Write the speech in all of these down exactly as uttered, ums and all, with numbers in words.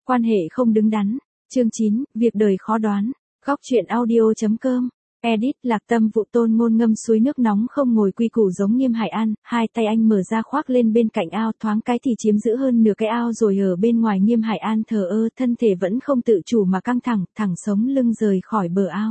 Quan hệ không đứng đắn. Chương chín, việc đời khó đoán. Góc truyện audio.com. Edit. Lạc Tâm vụ Tôn Ngôn ngâm suối nước nóng không ngồi quy củ giống Nghiêm Hải An, hai tay anh mở ra khoác lên bên cạnh ao, thoáng cái thì chiếm giữ hơn nửa cái ao rồi. Ở bên ngoài Nghiêm Hải An thờ ơ, thân thể vẫn không tự chủ mà căng thẳng, thẳng sống lưng rời khỏi bờ ao.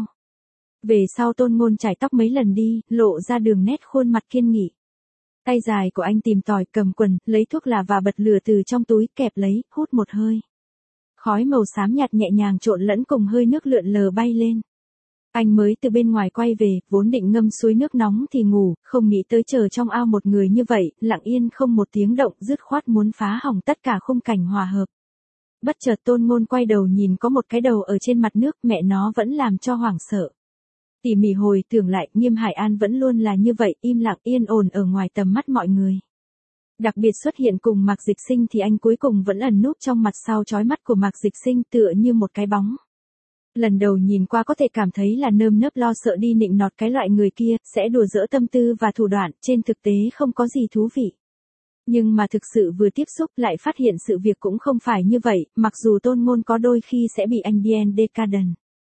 Về sau Tôn Ngôn chải tóc mấy lần đi, lộ ra đường nét khuôn mặt kiên nghị. Tay dài của anh tìm tòi, cầm quần, lấy thuốc lào và bật lửa từ trong túi, kẹp lấy, hút một hơi. Khói màu xám nhạt nhẹ nhàng trộn lẫn cùng hơi nước lượn lờ bay lên. Anh mới từ bên ngoài quay về, vốn định ngâm suối nước nóng thì ngủ, không nghĩ tới chờ trong ao một người như vậy, lặng yên không một tiếng động, dứt khoát muốn phá hỏng tất cả khung cảnh hòa hợp. Bất chợt Tôn Ngôn quay đầu nhìn có một cái đầu ở trên mặt nước, mẹ nó vẫn làm cho hoảng sợ. Tỉ mỉ hồi tưởng lại, Nghiêm Hải An vẫn luôn là như vậy, im lặng yên ổn ở ngoài tầm mắt mọi người. Đặc biệt xuất hiện cùng Mạc Dịch Sinh thì anh cuối cùng vẫn ẩn núp trong mặt sau chói mắt của Mạc Dịch Sinh, tựa như một cái bóng. Lần đầu nhìn qua có thể cảm thấy là nơm nớp lo sợ đi nịnh nọt cái loại người kia, sẽ đùa giỡn tâm tư và thủ đoạn, trên thực tế không có gì thú vị. Nhưng mà thực sự vừa tiếp xúc lại phát hiện sự việc cũng không phải như vậy, mặc dù Tôn Ngôn có đôi khi sẽ bị anh Bien Decadent.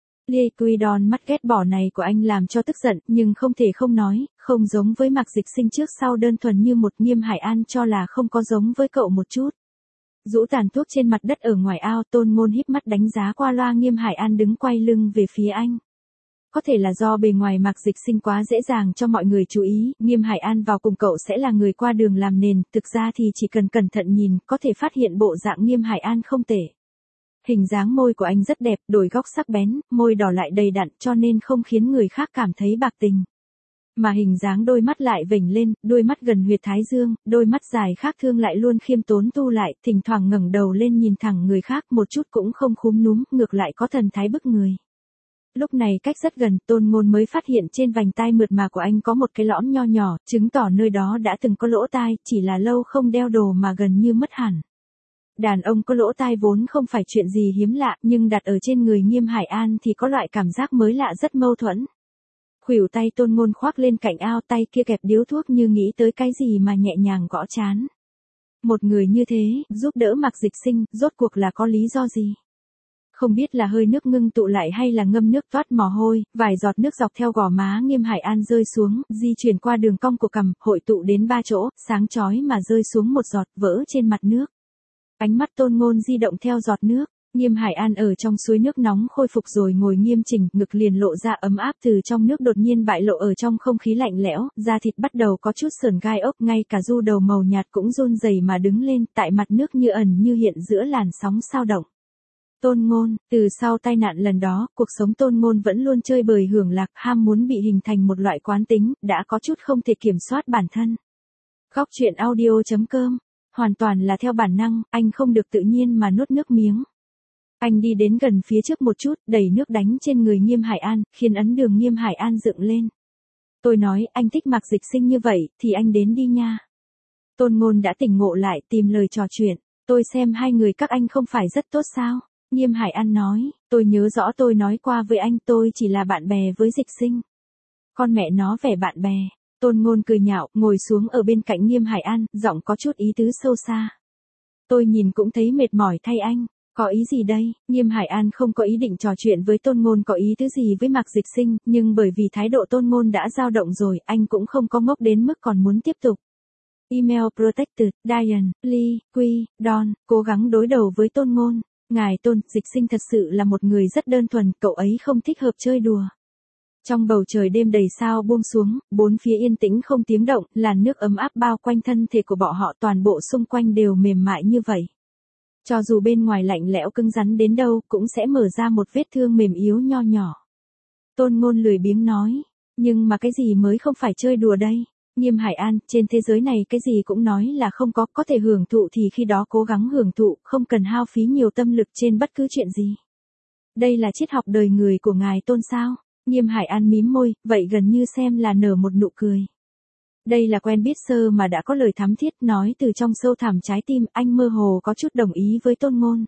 Liquidon mắt ghét bỏ này của anh làm cho tức giận, nhưng không thể không nói, không giống với Mạc Dịch Sinh trước sau đơn thuần như một Nghiêm Hải An cho là không có giống với cậu một chút. Rũ tàn thuốc trên mặt đất ở ngoài ao, Tôn Ngôn híp mắt đánh giá qua loa Nghiêm Hải An đứng quay lưng về phía anh. Có thể là do bề ngoài Mạc Dịch Sinh quá dễ dàng cho mọi người chú ý, Nghiêm Hải An vào cùng cậu sẽ là người qua đường làm nền, thực ra thì chỉ cần cẩn thận nhìn, có thể phát hiện bộ dạng Nghiêm Hải An không tệ. Hình dáng môi của anh rất đẹp, đồi góc sắc bén, môi đỏ lại đầy đặn cho nên không khiến người khác cảm thấy bạc tình. Mà hình dáng đôi mắt lại vểnh lên, đôi mắt gần huyệt thái dương, đôi mắt dài khác thương lại luôn khiêm tốn tu lại, thỉnh thoảng ngẩng đầu lên nhìn thẳng người khác một chút cũng không khúm núm, ngược lại có thần thái bức người. Lúc này cách rất gần, Tôn Ngôn mới phát hiện trên vành tai mượt mà của anh có một cái lõm nho nhỏ, chứng tỏ nơi đó đã từng có lỗ tai, chỉ là lâu không đeo đồ mà gần như mất hẳn. Đàn ông có lỗ tai vốn không phải chuyện gì hiếm lạ, nhưng đặt ở trên người Nghiêm Hải An thì có loại cảm giác mới lạ rất mâu thuẫn. Khuỷu tay Tôn Ngôn khoác lên cạnh ao, tay kia kẹp điếu thuốc như nghĩ tới cái gì mà nhẹ nhàng gõ trán. Một người như thế, giúp đỡ Mạc Dịch Sinh, rốt cuộc là có lý do gì? Không biết là hơi nước ngưng tụ lại hay là ngâm nước toát mồ hôi, vài giọt nước dọc theo gò má Nghiêm Hải An rơi xuống, di chuyển qua đường cong của cằm, hội tụ đến ba chỗ, sáng chói mà rơi xuống một giọt, vỡ trên mặt nước. Ánh mắt Tôn Ngôn di động theo giọt nước. Nghiêm Hải An ở trong suối nước nóng khôi phục rồi ngồi nghiêm chỉnh, ngực liền lộ ra ấm áp, từ trong nước đột nhiên bại lộ ở trong không khí lạnh lẽo, da thịt bắt đầu có chút sởn gai ốc, ngay cả du đầu màu nhạt cũng run rẩy mà đứng lên, tại mặt nước như ẩn như hiện giữa làn sóng sao động. Tôn Ngôn, từ sau tai nạn lần đó, cuộc sống Tôn Ngôn vẫn luôn chơi bời hưởng lạc, ham muốn bị hình thành một loại quán tính, đã có chút không thể kiểm soát bản thân. Góc truyện audio.com. Hoàn toàn là theo bản năng, anh không được tự nhiên mà nuốt nước miếng. Anh đi đến gần phía trước một chút, đẩy nước đánh trên người Nghiêm Hải An, khiến ấn đường Nghiêm Hải An dựng lên. Tôi nói, anh thích Mạc Dịch Sinh như vậy, thì anh đến đi nha. Tôn Ngôn đã tỉnh ngộ lại, tìm lời trò chuyện. Tôi xem hai người các anh không phải rất tốt sao? Nghiêm Hải An nói, tôi nhớ rõ tôi nói qua với anh tôi chỉ là bạn bè với Dịch Sinh. Con mẹ nó vẻ bạn bè. Tôn Ngôn cười nhạo, ngồi xuống ở bên cạnh Nghiêm Hải An, giọng có chút ý tứ sâu xa. Tôi nhìn cũng thấy mệt mỏi thay anh. Có ý gì đây? Nghiêm Hải An không có ý định trò chuyện với Tôn Ngôn có ý tứ gì với Mạc Dịch Sinh, nhưng bởi vì thái độ Tôn Ngôn đã dao động rồi, anh cũng không có ngốc đến mức còn muốn tiếp tục. Email Protected, Diane, Lee, Quy, Don, cố gắng đối đầu với Tôn Ngôn. Ngài Tôn, Dịch Sinh thật sự là một người rất đơn thuần, cậu ấy không thích hợp chơi đùa. Trong bầu trời đêm đầy sao buông xuống, bốn phía yên tĩnh không tiếng động, làn nước ấm áp bao quanh thân thể của bọn họ, toàn bộ xung quanh đều mềm mại như vậy. Cho dù bên ngoài lạnh lẽo cứng rắn đến đâu, cũng sẽ mở ra một vết thương mềm yếu nho nhỏ. Tôn Ngôn lười biếng nói, nhưng mà cái gì mới không phải chơi đùa đây? Nghiêm Hải An, trên thế giới này cái gì cũng nói là không có, có thể hưởng thụ thì khi đó cố gắng hưởng thụ, không cần hao phí nhiều tâm lực trên bất cứ chuyện gì. Đây là triết học đời người của ngài Tôn sao? Nghiêm Hải An mím môi, vậy gần như xem là nở một nụ cười. Đây là quen biết sơ mà đã có lời thắm thiết, nói từ trong sâu thẳm trái tim, anh mơ hồ có chút đồng ý với Tôn Ngôn.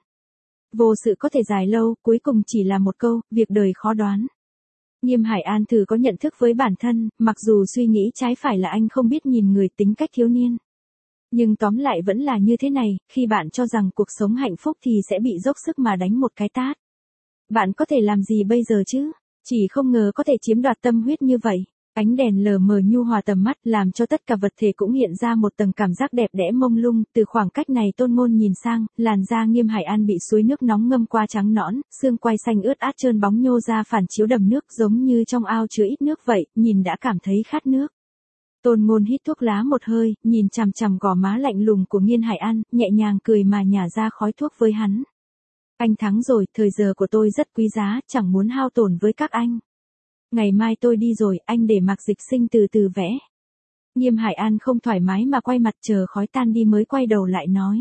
Vô sự có thể dài lâu, cuối cùng chỉ là một câu, việc đời khó đoán. Nghiêm Hải An thử có nhận thức với bản thân, mặc dù suy nghĩ trái phải là anh không biết nhìn người, tính cách thiếu niên. Nhưng tóm lại vẫn là như thế này, khi bạn cho rằng cuộc sống hạnh phúc thì sẽ bị dốc sức mà đánh một cái tát. Bạn có thể làm gì bây giờ chứ? Chỉ không ngờ có thể chiếm đoạt tâm huyết như vậy. Ánh đèn lờ mờ nhu hòa tầm mắt làm cho tất cả vật thể cũng hiện ra một tầng cảm giác đẹp đẽ mông lung. Từ khoảng cách này Tôn Ngôn nhìn sang, làn da Nghiêm Hải An bị suối nước nóng ngâm qua trắng nõn, xương quai xanh ướt át trơn bóng nhô ra phản chiếu đầm nước giống như trong ao chứa ít nước vậy, nhìn đã cảm thấy khát nước. Tôn Ngôn hít thuốc lá một hơi, nhìn chằm chằm gò má lạnh lùng của Nghiêm Hải An, nhẹ nhàng cười mà nhả ra khói thuốc với hắn. Anh thắng rồi, thời giờ của tôi rất quý giá, chẳng muốn hao tổn với các anh. Ngày mai tôi đi rồi, anh để Mạc Dịch Sinh từ từ vẽ. Nghiêm Hải An không thoải mái mà quay mặt chờ khói tan đi mới quay đầu lại nói.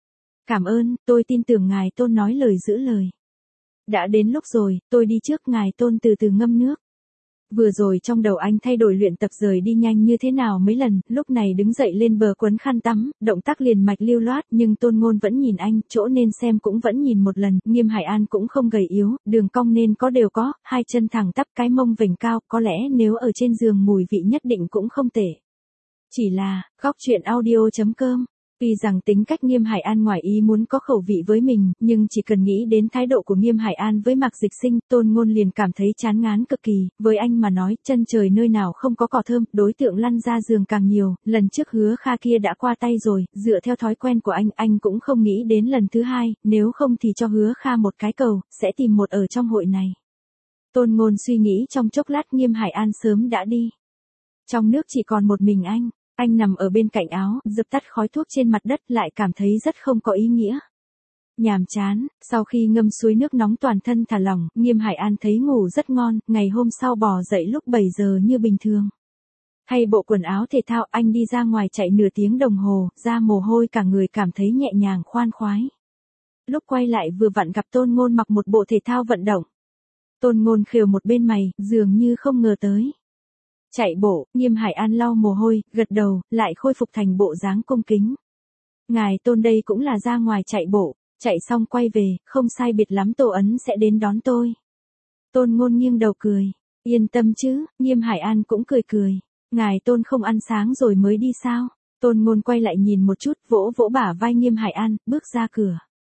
Cảm ơn, tôi tin tưởng ngài Tôn nói lời giữ lời. Đã đến lúc rồi, tôi đi trước, ngài Tôn từ từ ngâm nước. Vừa rồi trong đầu anh thay đổi luyện tập rời đi nhanh như thế nào mấy lần, lúc này đứng dậy lên bờ quấn khăn tắm, động tác liền mạch lưu loát, nhưng Tôn Ngôn vẫn nhìn anh, chỗ nên xem cũng vẫn nhìn một lần. Nghiêm Hải An cũng không gầy yếu, đường cong nên có đều có, hai chân thẳng tắp, cái mông vểnh cao, có lẽ nếu ở trên giường mùi vị nhất định cũng không tệ. Chỉ là, góc truyện audio chấm com. Tuy rằng tính cách Nghiêm Hải An ngoài ý muốn có khẩu vị với mình, nhưng chỉ cần nghĩ đến thái độ của Nghiêm Hải An với Mạc Dịch Sinh, Tôn Ngôn liền cảm thấy chán ngán cực kỳ. Với anh mà nói, chân trời nơi nào không có cỏ thơm, đối tượng lăn ra giường càng nhiều. Lần trước Hứa Kha kia đã qua tay rồi, dựa theo thói quen của anh, anh cũng không nghĩ đến lần thứ hai, nếu không thì cho Hứa Kha một cái cầu, sẽ tìm một ở trong hội này. Tôn Ngôn suy nghĩ trong chốc lát, Nghiêm Hải An sớm đã đi. Trong nước chỉ còn một mình anh. Anh nằm ở bên cạnh áo, dập tắt khói thuốc trên mặt đất, lại cảm thấy rất không có ý nghĩa. Nhàm chán, sau khi ngâm suối nước nóng toàn thân thả lỏng, Nghiêm Hải An thấy ngủ rất ngon, ngày hôm sau bò dậy lúc bảy giờ như bình thường. Thay bộ quần áo thể thao, anh đi ra ngoài chạy nửa tiếng đồng hồ, ra mồ hôi cả người, cảm thấy nhẹ nhàng khoan khoái. Lúc quay lại vừa vặn gặp Tôn Ngôn mặc một bộ thể thao vận động. Tôn Ngôn khều một bên mày, dường như không ngờ tới. Chạy bộ, Nghiêm Hải An lau mồ hôi, gật đầu, lại khôi phục thành bộ dáng cung kính. Ngài Tôn đây cũng là ra ngoài chạy bộ, chạy xong quay về, không sai biệt lắm Tô Ấn sẽ đến đón tôi. Tôn Ngôn nghiêng đầu cười, yên tâm chứ, Nghiêm Hải An cũng cười cười. Ngài Tôn không ăn sáng rồi mới đi sao? Tôn Ngôn quay lại nhìn một chút, vỗ vỗ bả vai Nghiêm Hải An, bước ra cửa.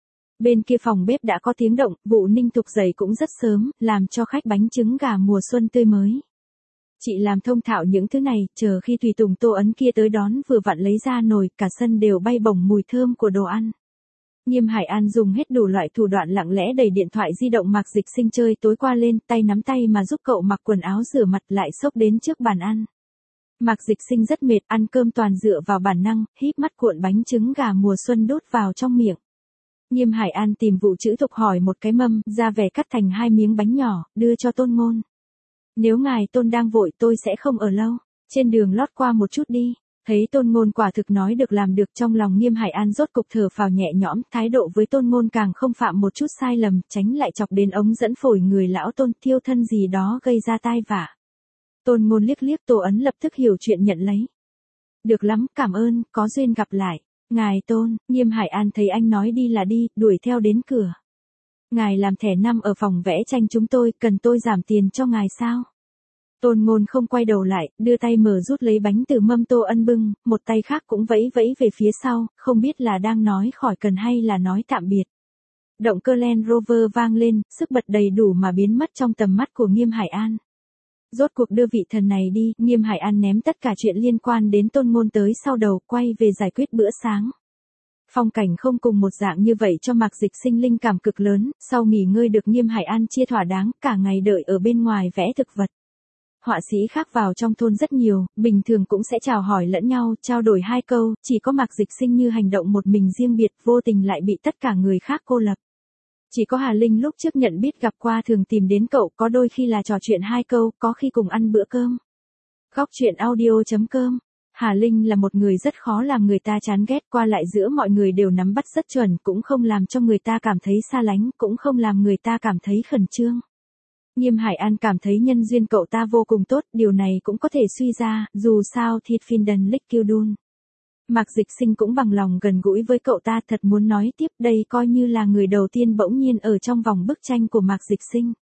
Bên kia phòng bếp đã có tiếng động, vụ ninh thục dậy cũng rất sớm, làm cho khách bánh trứng gà mùa xuân tươi mới. Chị làm thông thạo những thứ này, chờ khi tùy tùng Tô Ấn kia tới đón vừa vặn lấy ra nồi, cả sân đều bay bổng mùi thơm của đồ ăn. Nghiêm Hải An dùng hết đủ loại thủ đoạn lặng lẽ đẩy điện thoại di động Mạc Dịch Sinh chơi tối qua lên, tay nắm tay mà giúp cậu mặc quần áo rửa mặt, lại xốc đến trước bàn ăn. Mạc Dịch Sinh rất mệt, ăn cơm toàn dựa vào bản năng, híp mắt cuộn bánh trứng gà mùa xuân đút vào trong miệng. Nghiêm Hải An tìm vụ chữ thục hỏi một cái mâm, ra vẻ cắt thành hai miếng bánh nhỏ, đưa cho Tôn Ngôn. Nếu ngài Tôn đang vội tôi sẽ không ở lâu, trên đường lót qua một chút đi. Thấy Tôn Ngôn quả thực nói được làm được, trong lòng Nghiêm Hải An rốt cục thở phào nhẹ nhõm, thái độ với Tôn Ngôn càng không phạm một chút sai lầm, tránh lại chọc đến ống dẫn phổi người lão Tôn, thiêu thân gì đó gây ra tai vạ. Tôn Ngôn liếc liếc Tô Ấn, lập tức hiểu chuyện nhận lấy. Được lắm, cảm ơn, có duyên gặp lại. Ngài Tôn, Nghiêm Hải An thấy anh nói đi là đi, đuổi theo đến cửa. Ngài làm thẻ năm ở phòng vẽ tranh chúng tôi, cần tôi giảm tiền cho ngài sao? Tôn Ngôn không quay đầu lại, đưa tay mở rút lấy bánh từ mâm Tô Ân bưng, một tay khác cũng vẫy vẫy về phía sau, không biết là đang nói khỏi cần hay là nói tạm biệt. Động cơ Land Rover vang lên, sức bật đầy đủ mà biến mất trong tầm mắt của Nghiêm Hải An. Rốt cuộc đưa vị thần này đi, Nghiêm Hải An ném tất cả chuyện liên quan đến Tôn Ngôn tới sau đầu, quay về giải quyết bữa sáng. Phong cảnh không cùng một dạng như vậy cho Mạc Dịch Sinh linh cảm cực lớn, sau nghỉ ngơi được Nghiêm Hải An chia thỏa đáng, cả ngày đợi ở bên ngoài vẽ thực vật. Họa sĩ khác vào trong thôn rất nhiều, bình thường cũng sẽ chào hỏi lẫn nhau, trao đổi hai câu, chỉ có Mạc Dịch Sinh như hành động một mình riêng biệt, vô tình lại bị tất cả người khác cô lập. Chỉ có Hà Linh lúc trước nhận biết gặp qua thường tìm đến cậu, có đôi khi là trò chuyện hai câu, có khi cùng ăn bữa cơm. Góc truyện audio chấm com. Hà Linh là một người rất khó làm người ta chán ghét, qua lại giữa mọi người đều nắm bắt rất chuẩn, cũng không làm cho người ta cảm thấy xa lánh, cũng không làm người ta cảm thấy khẩn trương. Nghiêm Hải An cảm thấy nhân duyên cậu ta vô cùng tốt, điều này cũng có thể suy ra, dù sao thì Finden Lick Kildun. Mạc Dịch Sinh cũng bằng lòng gần gũi với cậu ta, thật muốn nói tiếp, đây coi như là người đầu tiên bỗng nhiên ở trong vòng bức tranh của Mạc Dịch Sinh.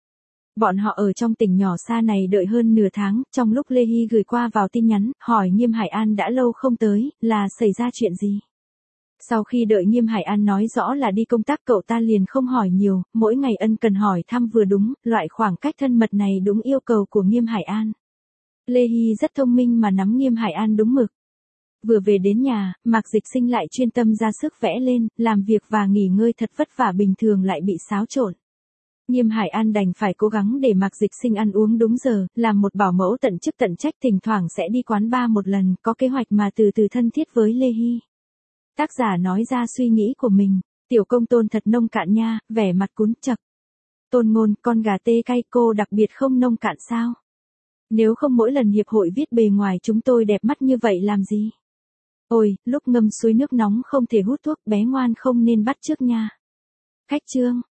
Bọn họ ở trong tỉnh nhỏ xa này đợi hơn nửa tháng, trong lúc Lê Hy gửi qua vào tin nhắn, hỏi Nghiêm Hải An đã lâu không tới, là xảy ra chuyện gì? Sau khi đợi Nghiêm Hải An nói rõ là đi công tác, cậu ta liền không hỏi nhiều, mỗi ngày ân cần hỏi thăm vừa đúng, loại khoảng cách thân mật này đúng yêu cầu của Nghiêm Hải An. Lê Hy rất thông minh mà nắm Nghiêm Hải An đúng mực. Vừa về đến nhà, Mạc Dịch Sinh lại chuyên tâm ra sức vẽ lên, làm việc và nghỉ ngơi thật vất vả bình thường lại bị xáo trộn. Nghiêm Hải An đành phải cố gắng để Mạc Dịch Sinh ăn uống đúng giờ, làm một bảo mẫu tận chức tận trách, thỉnh thoảng sẽ đi quán bar một lần, có kế hoạch mà từ từ thân thiết với Lê Hy. Tác giả nói ra suy nghĩ của mình, tiểu công Tôn thật nông cạn nha, vẻ mặt cún chậc. Tôn Ngôn, con gà tê cay, cô đặc biệt không nông cạn sao? Nếu không mỗi lần hiệp hội viết bề ngoài chúng tôi đẹp mắt như vậy làm gì? Ôi, lúc ngâm suối nước nóng không thể hút thuốc, bé ngoan không nên bắt chước nha. Khách chương.